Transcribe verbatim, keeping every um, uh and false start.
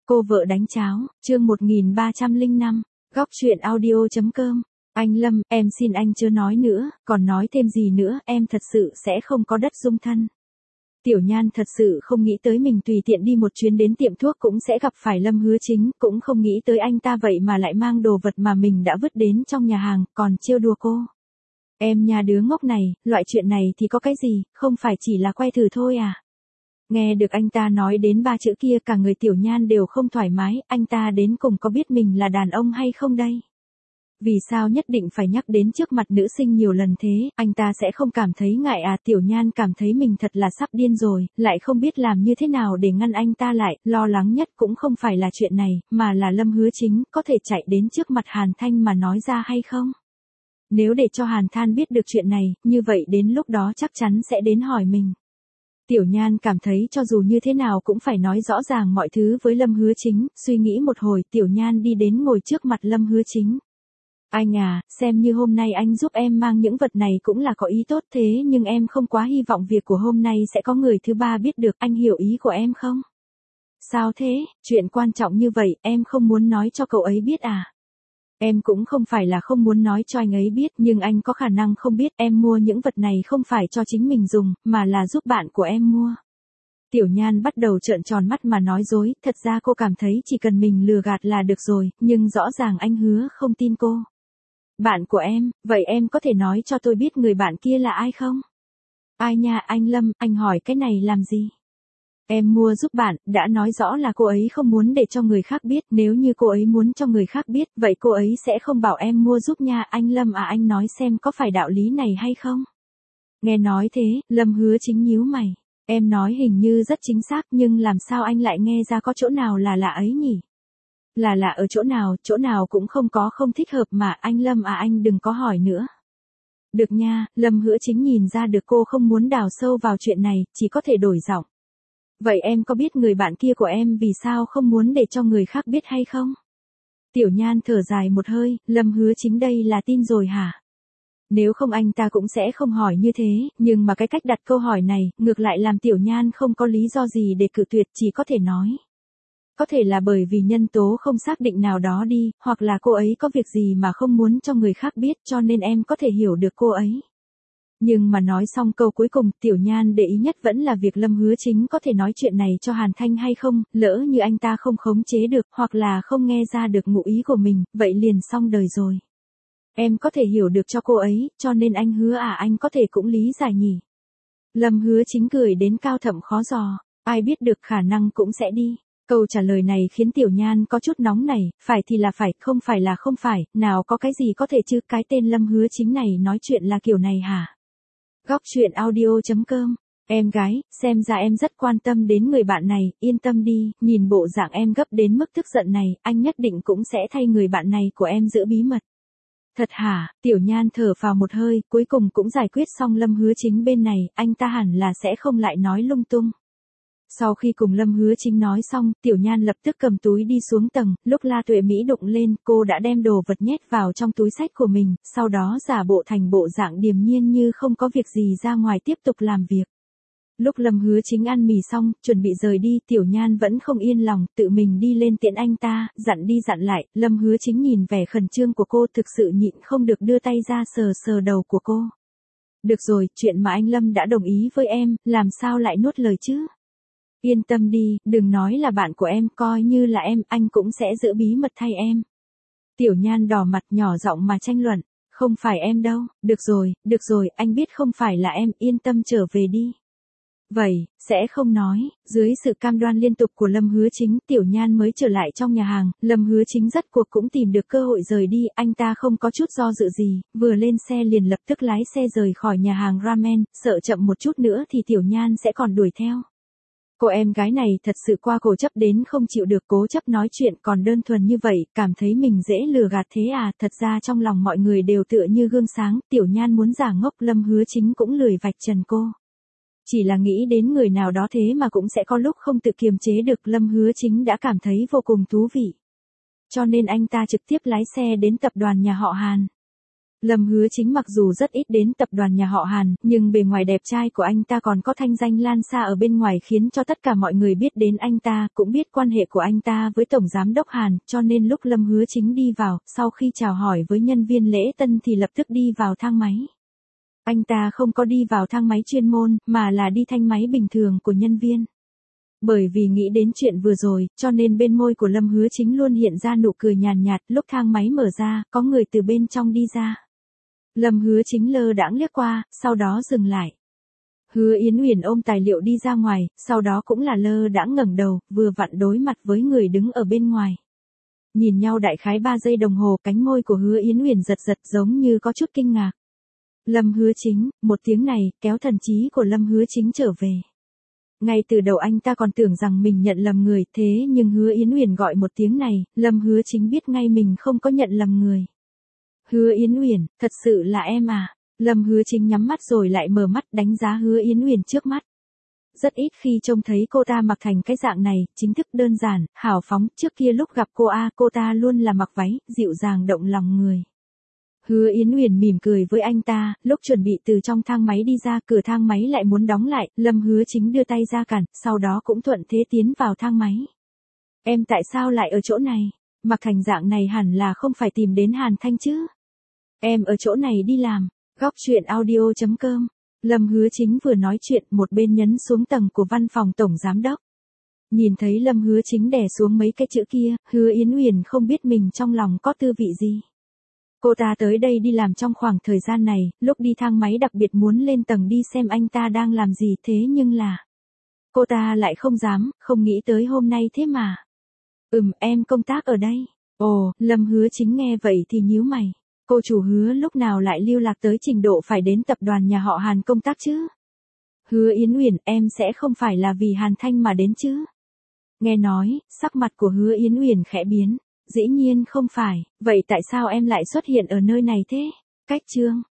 Cô vợ đánh cháo, chương một nghìn ba trăm lẻ năm, góc truyện audio.com. Anh Lâm, em xin anh chưa nói nữa, còn nói thêm gì nữa, em thật sự sẽ không có đất dung thân. Tiểu Nhan thật sự không nghĩ tới mình tùy tiện đi một chuyến đến tiệm thuốc cũng sẽ gặp phải Lâm Hứa Chính, cũng không nghĩ tới anh ta vậy mà lại mang đồ vật mà mình đã vứt đến trong nhà hàng, còn trêu đùa cô. Em nhà đứa ngốc này, loại chuyện này thì có cái gì, không phải chỉ là quay thử thôi à? Nghe được anh ta nói đến ba chữ kia cả người Tiểu Nhan đều không thoải mái, anh ta đến cùng có biết mình là đàn ông hay không đây? Vì sao nhất định phải nhắc đến trước mặt nữ sinh nhiều lần thế, anh ta sẽ không cảm thấy ngại à? Tiểu Nhan cảm thấy mình thật là sắp điên rồi, lại không biết làm như thế nào để ngăn anh ta lại, lo lắng nhất cũng không phải là chuyện này, mà là Lâm Hứa Chính có thể chạy đến trước mặt Hàn Thanh mà nói ra hay không? Nếu để cho Hàn Thanh biết được chuyện này, như vậy đến lúc đó chắc chắn sẽ đến hỏi mình. Tiểu Nhan cảm thấy cho dù như thế nào cũng phải nói rõ ràng mọi thứ với Lâm Hứa Chính, suy nghĩ một hồi Tiểu Nhan đi đến ngồi trước mặt Lâm Hứa Chính. Anh à, xem như hôm nay anh giúp em mang những vật này cũng là có ý tốt thế nhưng em không quá hy vọng việc của hôm nay sẽ có người thứ ba biết được, anh hiểu ý của em không? Sao thế, chuyện quan trọng như vậy em không muốn nói cho cậu ấy biết à? Em cũng không phải là không muốn nói cho anh ấy biết nhưng anh có khả năng không biết em mua những vật này không phải cho chính mình dùng, mà là giúp bạn của em mua. Tiểu Nhan bắt đầu trợn tròn mắt mà nói dối, thật ra cô cảm thấy chỉ cần mình lừa gạt là được rồi, nhưng rõ ràng anh Hứa không tin cô. Bạn của em, vậy em có thể nói cho tôi biết người bạn kia là ai không? Ai nha anh Lâm, anh hỏi cái này làm gì? Em mua giúp bạn, đã nói rõ là cô ấy không muốn để cho người khác biết, nếu như cô ấy muốn cho người khác biết, vậy cô ấy sẽ không bảo em mua giúp nha, anh Lâm à, anh nói xem có phải đạo lý này hay không? Nghe nói thế, Lâm Hứa Chính nhíu mày, em nói hình như rất chính xác nhưng làm sao anh lại nghe ra có chỗ nào là lạ ấy nhỉ? Là lạ ở chỗ nào, chỗ nào cũng không có không thích hợp mà, anh Lâm à, anh đừng có hỏi nữa. Được nha, Lâm Hứa Chính nhìn ra được cô không muốn đào sâu vào chuyện này, chỉ có thể đổi giọng. Vậy em có biết người bạn kia của em vì sao không muốn để cho người khác biết hay không? Tiểu Nhan thở dài một hơi, Lâm Hứa Chính đây là tin rồi hả? Nếu không anh ta cũng sẽ không hỏi như thế, nhưng mà cái cách đặt câu hỏi này, ngược lại làm Tiểu Nhan không có lý do gì để cự tuyệt, chỉ có thể nói. Có thể là bởi vì nhân tố không xác định nào đó đi, hoặc là cô ấy có việc gì mà không muốn cho người khác biết cho nên em có thể hiểu được cô ấy. Nhưng mà nói xong câu cuối cùng, Tiểu Nhan để ý nhất vẫn là việc Lâm Hứa Chính có thể nói chuyện này cho Hàn Thanh hay không, lỡ như anh ta không khống chế được, hoặc là không nghe ra được ngụ ý của mình, vậy liền xong đời rồi. Em có thể hiểu được cho cô ấy, cho nên anh Hứa à, anh có thể cũng lý giải nhỉ. Lâm Hứa Chính cười đến cao thậm khó dò, ai biết được, khả năng cũng sẽ đi. Câu trả lời này khiến Tiểu Nhan có chút nóng nảy, phải thì là phải, không phải là không phải, nào có cái gì có thể chứ, cái tên Lâm Hứa Chính này nói chuyện là kiểu này hả? Góc truyện audio.com. Em gái, xem ra em rất quan tâm đến người bạn này, yên tâm đi, nhìn bộ dạng em gấp đến mức tức giận này, anh nhất định cũng sẽ thay người bạn này của em giữ bí mật. Thật hả? Tiểu Nhan thở phào một hơi, cuối cùng cũng giải quyết xong Lâm Hứa Chính bên này, anh ta hẳn là sẽ không lại nói lung tung. Sau khi cùng Lâm Hứa Chính nói xong, Tiểu Nhan lập tức cầm túi đi xuống tầng, lúc La Tuệ Mỹ đụng lên, cô đã đem đồ vật nhét vào trong túi xách của mình, sau đó giả bộ thành bộ dạng điềm nhiên như không có việc gì ra ngoài tiếp tục làm việc. Lúc Lâm Hứa Chính ăn mì xong, chuẩn bị rời đi, Tiểu Nhan vẫn không yên lòng, tự mình đi lên tiễn anh ta, dặn đi dặn lại, Lâm Hứa Chính nhìn vẻ khẩn trương của cô thực sự nhịn không được đưa tay ra sờ sờ đầu của cô. Được rồi, chuyện mà anh Lâm đã đồng ý với em, làm sao lại nuốt lời chứ? Yên tâm đi, đừng nói là bạn của em, coi như là em, anh cũng sẽ giữ bí mật thay em. Tiểu Nhan đỏ mặt nhỏ giọng mà tranh luận, không phải em đâu, được rồi, được rồi, anh biết không phải là em, yên tâm trở về đi. Vậy, sẽ không nói, dưới sự cam đoan liên tục của Lâm Hứa Chính, Tiểu Nhan mới trở lại trong nhà hàng, Lâm Hứa Chính rốt cuộc cũng tìm được cơ hội rời đi, anh ta không có chút do dự gì, vừa lên xe liền lập tức lái xe rời khỏi nhà hàng ramen, sợ chậm một chút nữa thì Tiểu Nhan sẽ còn đuổi theo. Cô em gái này thật sự qua cố chấp đến không chịu được, cố chấp nói chuyện còn đơn thuần như vậy, cảm thấy mình dễ lừa gạt thế à, thật ra trong lòng mọi người đều tựa như gương sáng, Tiểu Nhan muốn giả ngốc, Lâm Hứa Chính cũng lười vạch trần cô. Chỉ là nghĩ đến người nào đó thế mà cũng sẽ có lúc không tự kiềm chế được, Lâm Hứa Chính đã cảm thấy vô cùng thú vị. Cho nên anh ta trực tiếp lái xe đến tập đoàn nhà họ Hàn. Lâm Hứa Chính mặc dù rất ít đến tập đoàn nhà họ Hàn, nhưng bề ngoài đẹp trai của anh ta còn có thanh danh lan xa ở bên ngoài khiến cho tất cả mọi người biết đến anh ta, cũng biết quan hệ của anh ta với Tổng Giám đốc Hàn, cho nên lúc Lâm Hứa Chính đi vào, sau khi chào hỏi với nhân viên lễ tân thì lập tức đi vào thang máy. Anh ta không có đi vào thang máy chuyên môn, mà là đi thang máy bình thường của nhân viên. Bởi vì nghĩ đến chuyện vừa rồi, cho nên bên môi của Lâm Hứa Chính luôn hiện ra nụ cười nhàn nhạt, lúc thang máy mở ra, có người từ bên trong đi ra. Lâm Hứa Chính lơ đãng liếc qua, sau đó dừng lại. Hứa Yến Uyển ôm tài liệu đi ra ngoài, sau đó cũng là lơ đãng ngẩng đầu, vừa vặn đối mặt với người đứng ở bên ngoài. Nhìn nhau đại khái ba giây đồng hồ, cánh môi của Hứa Yến Uyển giật giật giống như có chút kinh ngạc. Lâm Hứa Chính, một tiếng này, kéo thần trí của Lâm Hứa Chính trở về. Ngay từ đầu anh ta còn tưởng rằng mình nhận lầm người, thế nhưng Hứa Yến Uyển gọi một tiếng này, Lâm Hứa Chính biết ngay mình không có nhận lầm người. Hứa Yến Uyển, thật sự là em à? Lâm Hứa Chính nhắm mắt rồi lại mở mắt đánh giá Hứa Yến Uyển trước mắt. Rất ít khi trông thấy cô ta mặc thành cái dạng này, chính thức đơn giản, hào phóng, trước kia lúc gặp cô A cô ta luôn là mặc váy, dịu dàng động lòng người. Hứa Yến Uyển mỉm cười với anh ta, lúc chuẩn bị từ trong thang máy đi ra, cửa thang máy lại muốn đóng lại, Lâm Hứa Chính đưa tay ra cản, sau đó cũng thuận thế tiến vào thang máy. Em tại sao lại ở chỗ này? Mặc thành dạng này hẳn là không phải tìm đến Hàn Thanh chứ? Em ở chỗ này đi làm. Góc truyện audio chấm com. Lâm Hứa Chính vừa nói chuyện, một bên nhấn xuống tầng của văn phòng tổng giám đốc. Nhìn thấy Lâm Hứa Chính đè xuống mấy cái chữ kia, Hứa Yến Uyển không biết mình trong lòng có tư vị gì. Cô ta tới đây đi làm trong khoảng thời gian này, lúc đi thang máy đặc biệt muốn lên tầng đi xem anh ta đang làm gì, thế nhưng là cô ta lại không dám, không nghĩ tới hôm nay thế mà. Ừm, em công tác ở đây. Ồ, Lâm Hứa Chính nghe vậy thì nhíu mày. Cô chủ Hứa lúc nào lại lưu lạc tới trình độ phải đến tập đoàn nhà họ Hàn công tác chứ? Hứa Yến Uyển, em sẽ không phải là vì Hàn Thanh mà đến chứ? Nghe nói, sắc mặt của Hứa Yến Uyển khẽ biến. Dĩ nhiên không phải, vậy tại sao em lại xuất hiện ở nơi này thế? Cách chương